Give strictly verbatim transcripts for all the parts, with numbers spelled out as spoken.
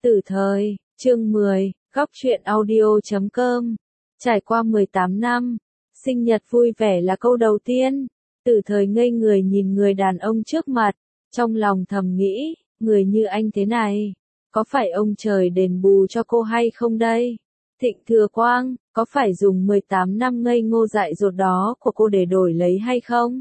Tử thời, chương mười, góc truyện audio chấm com. Trải qua mười tám năm, sinh nhật vui vẻ là câu đầu tiên. Tử thời ngây người nhìn người đàn ông trước mặt, trong lòng thầm nghĩ, người như anh thế này, có phải ông trời đền bù cho cô hay không đây? Thịnh Thừa Quang, có phải dùng mười tám năm ngây ngô dại dột đó của cô để đổi lấy hay không?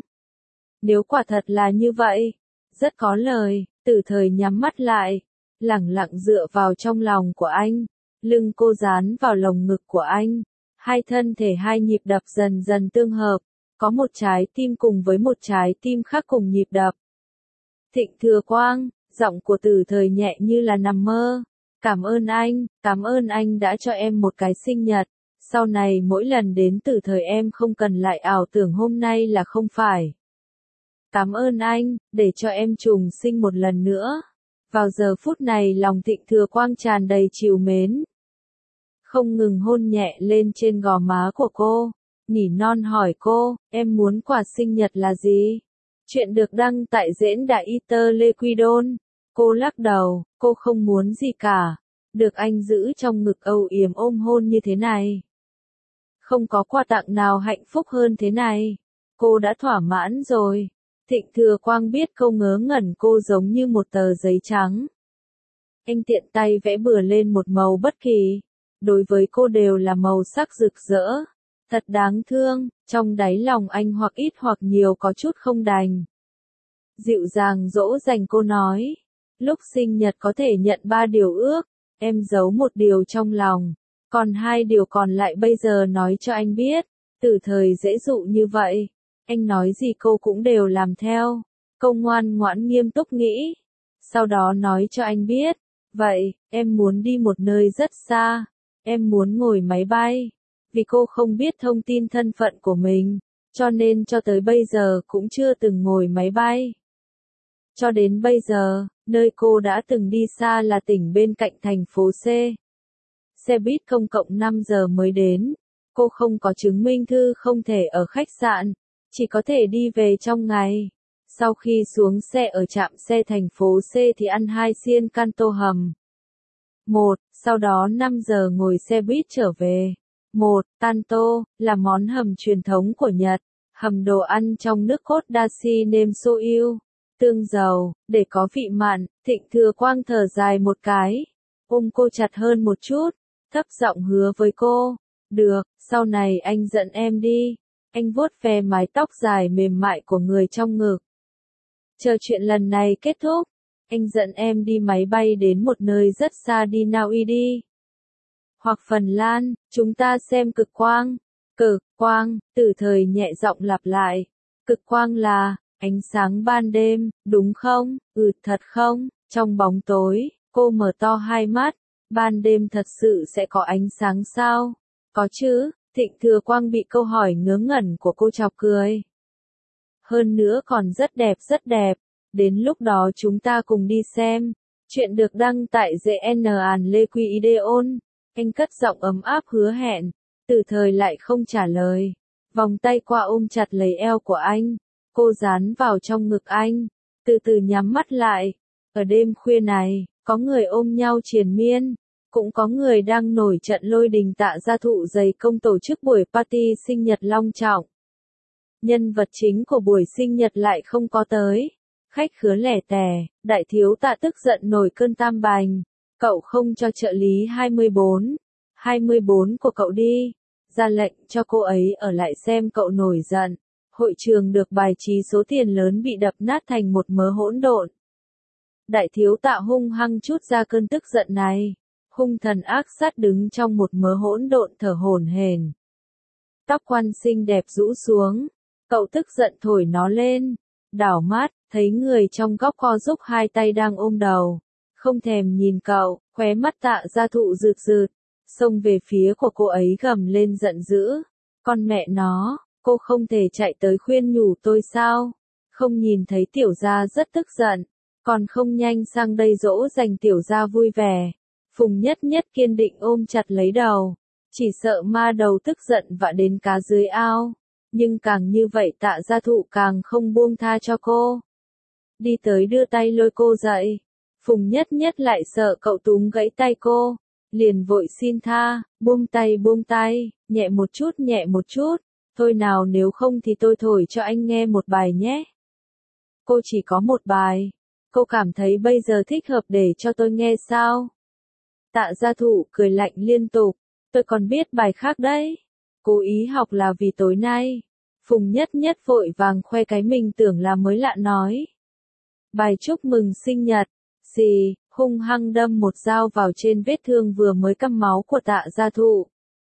Nếu quả thật là như vậy, rất có lời. Tử thời nhắm mắt lại, lẳng lặng dựa vào trong lòng của anh, lưng cô dán vào lồng ngực của anh, hai thân thể hai nhịp đập dần dần tương hợp, có một trái tim cùng với một trái tim khác cùng nhịp đập. Thịnh Thừa Quang, giọng của Tử thời nhẹ như là nằm mơ. Cảm ơn anh, cảm ơn anh đã cho em một cái sinh nhật, sau này mỗi lần đến Tử thời em không cần lại ảo tưởng hôm nay là không phải. Cảm ơn anh, để cho em trùng sinh một lần nữa. Vào giờ phút này lòng Thịnh Thừa Quang tràn đầy trìu mến. Không ngừng hôn nhẹ lên trên gò má của cô, nỉ non hỏi cô, em muốn quà sinh nhật là gì? Chuyện được đăng tại diễn đàn Iter Lê Quy Đôn. Cô lắc đầu, cô không muốn gì cả. Được anh giữ trong ngực âu yếm ôm hôn như thế này. Không có quà tặng nào hạnh phúc hơn thế này. Cô đã thỏa mãn rồi. Thịnh Thừa Quang biết câu ngớ ngẩn cô giống như một tờ giấy trắng. Anh tiện tay vẽ bừa lên một màu bất kỳ. Đối với cô đều là màu sắc rực rỡ. Thật đáng thương, trong đáy lòng anh hoặc ít hoặc nhiều có chút không đành. Dịu dàng dỗ dành cô nói. Lúc sinh nhật có thể nhận ba điều ước, em giấu một điều trong lòng. Còn hai điều còn lại bây giờ nói cho anh biết. Tử thời dễ dụ như vậy. Anh nói gì cô cũng đều làm theo. Cô ngoan ngoãn nghiêm túc nghĩ. Sau đó nói cho anh biết. Vậy, em muốn đi một nơi rất xa. Em muốn ngồi máy bay. Vì cô không biết thông tin thân phận của mình. Cho nên cho tới bây giờ cũng chưa từng ngồi máy bay. Cho đến bây giờ, nơi cô đã từng đi xa là tỉnh bên cạnh thành phố C. Xe buýt công cộng năm giờ mới đến. Cô không có chứng minh thư không thể ở khách sạn. Chỉ có thể đi về trong ngày. Sau khi xuống xe ở trạm xe thành phố C thì ăn hai xiên canto hầm. Một, sau đó năm giờ ngồi xe buýt trở về. Một, canto, là món hầm truyền thống của Nhật. Hầm đồ ăn trong nước cốt dashi nêm soyu, tương dầu, để có vị mặn. Thịnh Thừa Quang thở dài một cái. Ôm cô chặt hơn một chút. Thấp giọng hứa với cô. Được, sau này anh dẫn em đi. Anh vuốt ve mái tóc dài mềm mại của người trong ngực. Chờ chuyện lần này kết thúc, anh dẫn em đi máy bay đến một nơi rất xa đi Na Uy đi. Hoặc Phần Lan, chúng ta xem cực quang. Cực quang, Tử thời nhẹ giọng lặp lại. Cực quang là, ánh sáng ban đêm, đúng không? Ừ thật không? Trong bóng tối, cô mở to hai mắt. Ban đêm thật sự sẽ có ánh sáng sao? Có chứ. Thịnh Thừa Quang bị câu hỏi ngớ ngẩn của cô chọc cười. Hơn nữa còn rất đẹp rất đẹp. Đến lúc đó chúng ta cùng đi xem. Chuyện được đăng tại giê en an Lê Quy Ideon. Anh cất giọng ấm áp hứa hẹn. Tử thời lại không trả lời. Vòng tay qua ôm chặt lấy eo của anh. Cô dán vào trong ngực anh. Từ từ nhắm mắt lại. Ở đêm khuya này, có người ôm nhau triền miên. Cũng có người đang nổi trận lôi đình Tạ Gia Thụ dày công tổ chức buổi party sinh nhật long trọng. Nhân vật chính của buổi sinh nhật lại không có tới. Khách khứa lẻ tẻ, đại thiếu Tạ tức giận nổi cơn tam bành. Cậu không cho trợ lý hai mươi bốn, hai mươi bốn của cậu đi. Ra lệnh cho cô ấy ở lại xem cậu nổi giận. Hội trường được bài trí số tiền lớn bị đập nát thành một mớ hỗn độn. Đại thiếu Tạ hung hăng chút ra cơn tức giận này. Hung thần ác sát đứng trong một mớ hỗn độn thở hổn hển. Tóc quan xinh đẹp rũ xuống. Cậu tức giận thổi nó lên. Đảo mắt, thấy người trong góc co giúp hai tay đang ôm đầu. Không thèm nhìn cậu, khóe mắt Tạ Gia Thụ rượt rượt. Xông về phía của cô ấy gầm lên giận dữ. Con mẹ nó, cô không thể chạy tới khuyên nhủ tôi sao? Không nhìn thấy tiểu gia rất tức giận. Còn không nhanh sang đây dỗ dành tiểu gia vui vẻ. Phùng Nhất Nhất kiên định ôm chặt lấy đầu. Chỉ sợ ma đầu tức giận vạ đến cá dưới ao. Nhưng càng như vậy Tạ Gia Thụ càng không buông tha cho cô. Đi tới đưa tay lôi cô dậy. Phùng Nhất Nhất lại sợ cậu túm gãy tay cô, liền vội xin tha, buông tay buông tay, nhẹ một chút nhẹ một chút, thôi nào nếu không thì tôi thổi cho anh nghe một bài nhé. Cô chỉ có một bài, cô cảm thấy bây giờ thích hợp để cho tôi nghe sao? Tạ Gia Thụ cười lạnh liên tục, tôi còn biết bài khác đấy. Cố ý học là vì tối nay. Phùng Nhất Nhất vội vàng khoe cái mình tưởng là mới lạ nói. Bài chúc mừng sinh nhật, xì, hung hăng đâm một dao vào trên vết thương vừa mới căm máu của Tạ Gia Thụ.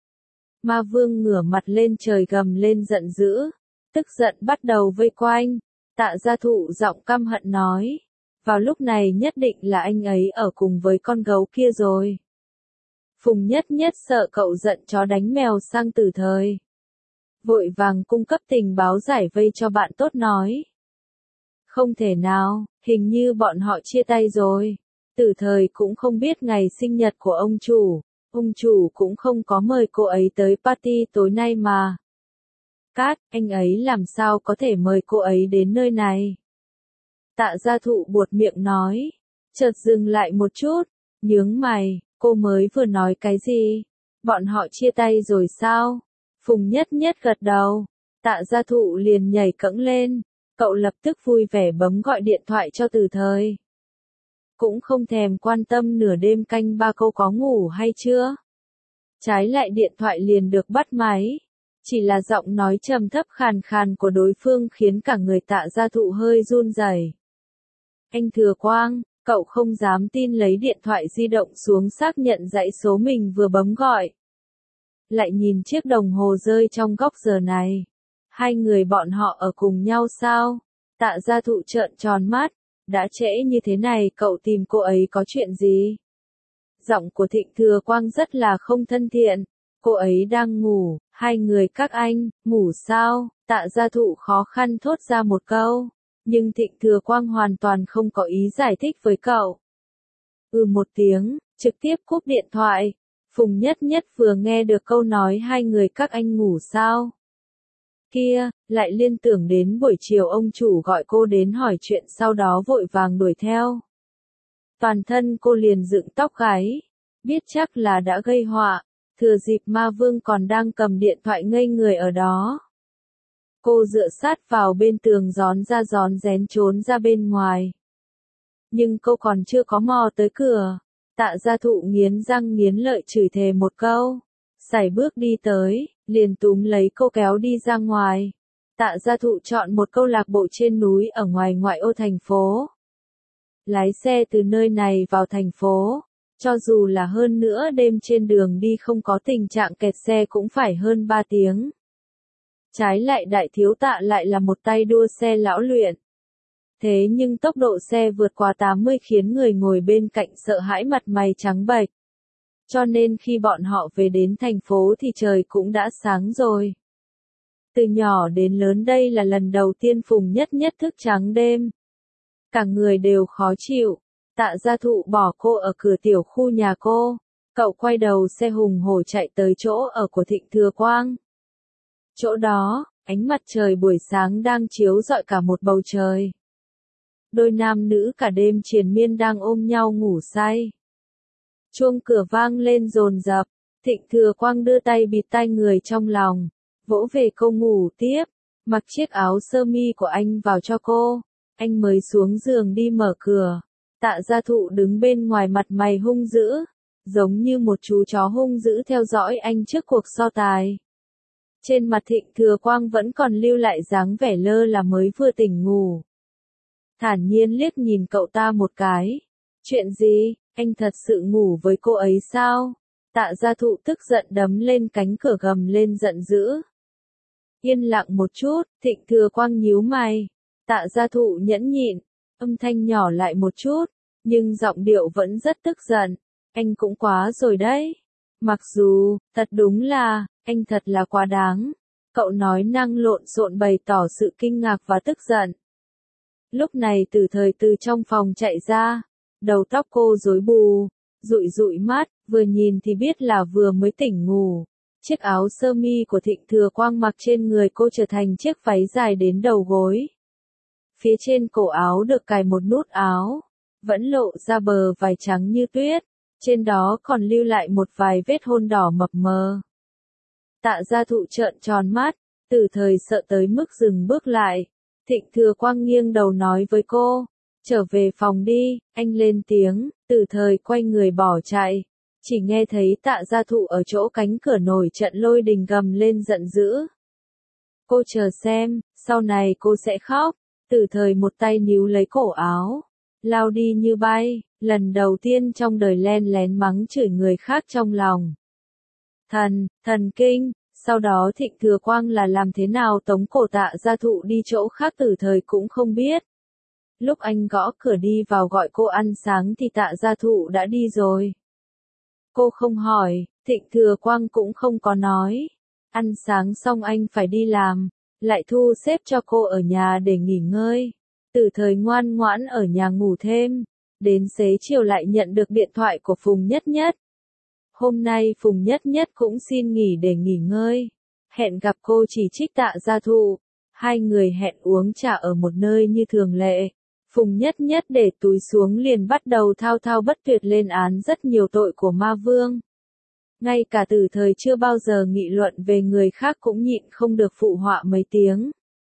Ma Vương ngửa mặt lên trời gầm lên giận dữ, tức giận bắt đầu vây quanh. Tạ Gia Thụ giọng căm hận nói, vào lúc này nhất định là anh ấy ở cùng với con gấu kia rồi. Phùng Nhất Nhất sợ cậu giận chó đánh mèo sang Tử Thời, vội vàng cung cấp tình báo giải vây cho bạn tốt nói. Không thể nào, hình như bọn họ chia tay rồi. Tử Thời cũng không biết ngày sinh nhật của ông chủ, ông chủ cũng không có mời cô ấy tới party tối nay mà. Cát, anh ấy làm sao có thể mời cô ấy đến nơi này? Tạ Gia Thụ buột miệng nói, chợt dừng lại một chút, nhướng mày, cô mới vừa nói cái gì? Bọn họ chia tay rồi sao? Phùng Nhất Nhất gật đầu, Tạ Gia Thụ liền nhảy cẫng lên, cậu lập tức vui vẻ bấm gọi điện thoại cho Tử Thời. Cũng không thèm quan tâm nửa đêm canh ba cô có ngủ hay chưa. Trái lại điện thoại liền được bắt máy. Chỉ là giọng nói trầm thấp khàn khàn của đối phương khiến cả người Tạ Gia Thụ hơi run rẩy. Anh Thừa Quang, cậu không dám tin lấy điện thoại di động xuống xác nhận dãy số mình vừa bấm gọi. Lại nhìn chiếc đồng hồ rơi trong góc giờ này. Hai người bọn họ ở cùng nhau sao? Tạ Gia Thụ trợn tròn mắt. Đã trễ như thế này cậu tìm cô ấy có chuyện gì? Giọng của Thịnh Thừa Quang rất là không thân thiện. Cô ấy đang ngủ, hai người các anh, ngủ sao? Tạ Gia Thụ khó khăn thốt ra một câu. Nhưng Thịnh Thừa Quang hoàn toàn không có ý giải thích với cậu. Ừ một tiếng, trực tiếp cúp điện thoại. Phùng Nhất Nhất vừa nghe được câu nói hai người các anh ngủ sao? Kia, lại liên tưởng đến buổi chiều ông chủ gọi cô đến hỏi chuyện sau đó vội vàng đuổi theo. Toàn thân cô liền dựng tóc gáy, biết chắc là đã gây họa, thừa dịp Ma Vương còn đang cầm điện thoại ngây người ở đó. Cô dựa sát vào bên tường gión ra gión rén trốn ra bên ngoài. Nhưng cô còn chưa có mò tới cửa, Tạ Gia Thụ nghiến răng nghiến lợi chửi thề một câu. Sải bước đi tới, liền túm lấy cô kéo đi ra ngoài. Tạ Gia Thụ chọn một câu lạc bộ trên núi ở ngoài ngoại ô thành phố. Lái xe từ nơi này vào thành phố, cho dù là hơn nữa đêm trên đường đi không có tình trạng kẹt xe cũng phải hơn ba tiếng. Trái lại đại thiếu Tạ lại là một tay đua xe lão luyện. Thế nhưng tốc độ xe vượt qua tám mươi khiến người ngồi bên cạnh sợ hãi mặt mày trắng bệch. Cho nên khi bọn họ về đến thành phố thì trời cũng đã sáng rồi. Từ nhỏ đến lớn đây là lần đầu tiên Phùng Nhất Nhất thức trắng đêm. Cả người đều khó chịu. Tạ Gia Thụ bỏ cô ở cửa tiểu khu nhà cô. Cậu quay đầu xe hùng hổ chạy tới chỗ ở của Thịnh Thừa Quang. Chỗ đó, ánh mặt trời buổi sáng đang chiếu rọi cả một bầu trời. Đôi nam nữ cả đêm triền miên đang ôm nhau ngủ say. Chuông cửa vang lên dồn dập, Thịnh Thừa Quang đưa tay bịt tai người trong lòng, vỗ về cô ngủ tiếp, mặc chiếc áo sơ mi của anh vào cho cô, anh mới xuống giường đi mở cửa. Tạ Gia Thụ đứng bên ngoài mặt mày hung dữ, giống như một chú chó hung dữ theo dõi anh trước cuộc so tài. Trên mặt Thịnh Thừa Quang vẫn còn lưu lại dáng vẻ lơ là mới vừa tỉnh ngủ. Thản nhiên liếc nhìn cậu ta một cái. Chuyện gì, anh thật sự ngủ với cô ấy sao? Tạ Gia Thụ tức giận đấm lên cánh cửa gầm lên giận dữ. Yên lặng một chút, Thịnh Thừa Quang nhíu mày. Tạ Gia Thụ nhẫn nhịn, âm thanh nhỏ lại một chút, nhưng giọng điệu vẫn rất tức giận. Anh cũng quá rồi đấy. Mặc dù, thật đúng là, anh thật là quá đáng. Cậu nói năng lộn xộn bày tỏ sự kinh ngạc và tức giận. Lúc này Từ Thời từ trong phòng chạy ra, đầu tóc cô rối bù, dụi dụi mắt, vừa nhìn thì biết là vừa mới tỉnh ngủ. Chiếc áo sơ mi của Thịnh Thừa Quang mặc trên người cô trở thành chiếc váy dài đến đầu gối. Phía trên cổ áo được cài một nút áo, vẫn lộ ra bờ vai trắng như tuyết, trên đó còn lưu lại một vài vết hôn đỏ mập mờ. Tạ Gia Thụ trợn tròn mắt, Từ Thời sợ tới mức dừng bước lại. Thịnh Thừa Quang nghiêng đầu nói với cô, trở về phòng đi, anh lên tiếng. Từ Thời quay người bỏ chạy, chỉ nghe thấy Tạ Gia Thụ ở chỗ cánh cửa nổi trận lôi đình gầm lên giận dữ. Cô chờ xem, sau này cô sẽ khóc. Từ Thời một tay níu lấy cổ áo, lao đi như bay, lần đầu tiên trong đời len lén mắng chửi người khác trong lòng. Thần, thần kinh, sau đó Thịnh Thừa Quang là làm thế nào tống cổ Tạ Gia Thụ đi chỗ khác Từ Thời cũng không biết. Lúc anh gõ cửa đi vào gọi cô ăn sáng thì Tạ Gia Thụ đã đi rồi. Cô không hỏi, Thịnh Thừa Quang cũng không có nói. Ăn sáng xong anh phải đi làm, lại thu xếp cho cô ở nhà để nghỉ ngơi. Từ Thời ngoan ngoãn ở nhà ngủ thêm, đến xế chiều lại nhận được điện thoại của Phùng Nhất Nhất. Hôm nay Phùng Nhất Nhất cũng xin nghỉ để nghỉ ngơi, hẹn gặp cô chỉ trích Tạ Gia Thụ. Hai người hẹn uống trà ở một nơi như thường lệ. Phùng Nhất Nhất để túi xuống liền bắt đầu thao thao bất tuyệt lên án rất nhiều tội của ma vương. Ngay cả Từ Thời chưa bao giờ nghị luận về người khác cũng nhịn không được phụ họa mấy tiếng.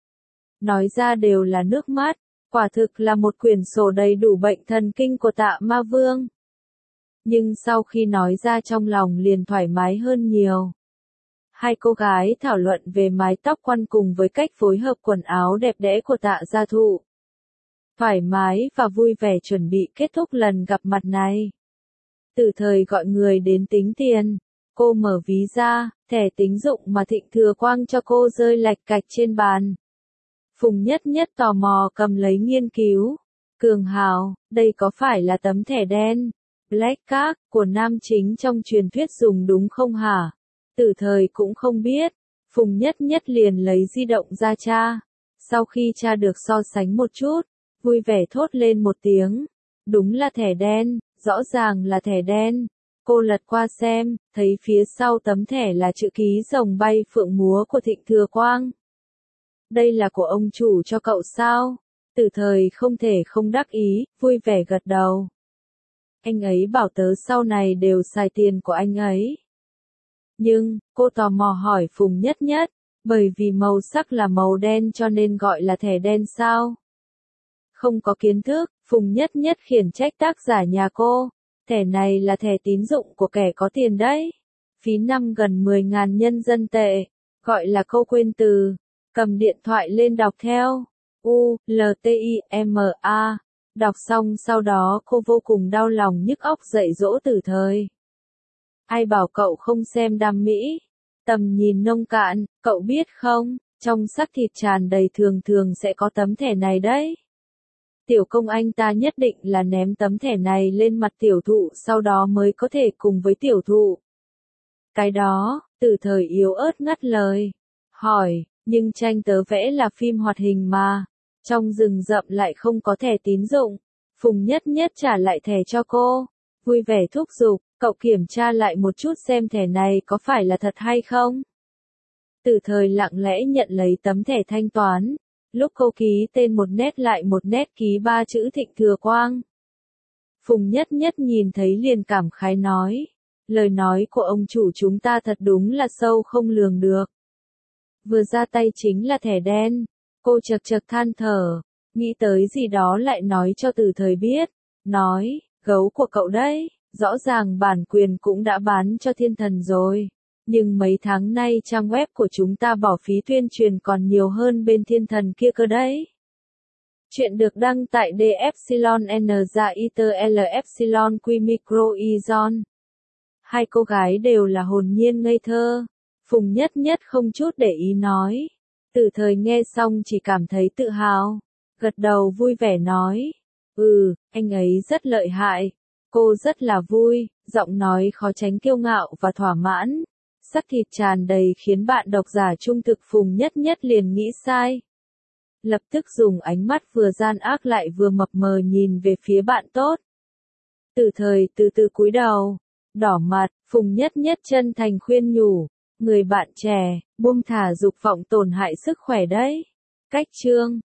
Nói ra đều là nước mắt, quả thực là một quyển sổ đầy đủ bệnh thần kinh của Tạ ma vương. Nhưng sau khi nói ra trong lòng liền thoải mái hơn nhiều. Hai cô gái thảo luận về mái tóc quăn cùng với cách phối hợp quần áo đẹp đẽ của Tạ Gia Thụ. Thoải mái và vui vẻ chuẩn bị kết thúc lần gặp mặt này. Từ Thời gọi người đến tính tiền. Cô mở ví ra, thẻ tín dụng mà Thịnh Thừa Quang cho cô rơi lạch cạch trên bàn. Phùng Nhất Nhất tò mò cầm lấy nghiên cứu. Cường Hào, đây có phải là tấm thẻ đen, Black Card, của nam chính trong truyền thuyết dùng đúng không hả? Từ Thời cũng không biết. Phùng Nhất Nhất liền lấy di động ra tra. Sau khi tra được so sánh một chút, vui vẻ thốt lên một tiếng. Đúng là thẻ đen, rõ ràng là thẻ đen. Cô lật qua xem, thấy phía sau tấm thẻ là chữ ký rồng bay phượng múa của Thịnh Thừa Quang. Đây là của ông chủ cho cậu sao? Từ Thời không thể không đắc ý, vui vẻ gật đầu. Anh ấy bảo tớ sau này đều xài tiền của anh ấy. Nhưng, cô tò mò hỏi Phùng Nhất Nhất, bởi vì màu sắc là màu đen cho nên gọi là thẻ đen sao? Không có kiến thức, Phùng Nhất Nhất khiển trách tác giả nhà cô. Thẻ này là thẻ tín dụng của kẻ có tiền đấy. Phí năm gần mười ngàn nhân dân tệ. Gọi là câu quên từ. Cầm điện thoại lên đọc theo. U, L, T, I, M, A. Đọc xong sau đó cô vô cùng đau lòng nhức óc dạy dỗ Từ Thời. Ai bảo cậu không xem đam mỹ? Tầm nhìn nông cạn, cậu biết không? Trong xác thịt tràn đầy thường thường sẽ có tấm thẻ này đấy. Tiểu công anh ta nhất định là ném tấm thẻ này lên mặt tiểu thụ sau đó mới có thể cùng với tiểu thụ. Cái đó, Từ Thời yếu ớt ngắt lời. Hỏi, nhưng tranh tớ vẽ là phim hoạt hình mà. Trong rừng rậm lại không có thẻ tín dụng. Phùng Nhất Nhất trả lại thẻ cho cô. Vui vẻ thúc giục, cậu kiểm tra lại một chút xem thẻ này có phải là thật hay không. Từ Thời lặng lẽ nhận lấy tấm thẻ thanh toán. Lúc cô ký tên một nét lại một nét ký ba chữ Thịnh Thừa Quang. Phùng Nhất Nhất nhìn thấy liền cảm khái nói. Lời nói của ông chủ chúng ta thật đúng là sâu không lường được. Vừa ra tay chính là thẻ đen. Cô chật chật than thở. Nghĩ tới gì đó lại nói cho Từ Thời biết. Nói, gấu của cậu đấy. Rõ ràng bản quyền cũng đã bán cho Thiên Thần rồi. Nhưng mấy tháng nay trang web của chúng ta bỏ phí tuyên truyền còn nhiều hơn bên Thiên Thần kia cơ đấy. Chuyện được đăng tại D Epsilon N Za Iter L Epsilon Q Micro Izon. Hai cô gái đều là hồn nhiên ngây thơ. Phùng Nhất Nhất không chút để ý nói. Từ Thời nghe xong chỉ cảm thấy tự hào. Gật đầu vui vẻ nói. Ừ, anh ấy rất lợi hại. Cô rất là vui, giọng nói khó tránh kiêu ngạo và thỏa mãn. Sắc thịt tràn đầy khiến bạn độc giả trung thực Phùng Nhất Nhất liền nghĩ sai. Lập tức dùng ánh mắt vừa gian ác lại vừa mập mờ nhìn về phía bạn tốt. Từ Thời từ từ cúi đầu, đỏ mặt, Phùng Nhất Nhất chân thành khuyên nhủ. Người bạn trẻ, buông thả dục vọng tổn hại sức khỏe đấy. Cách chương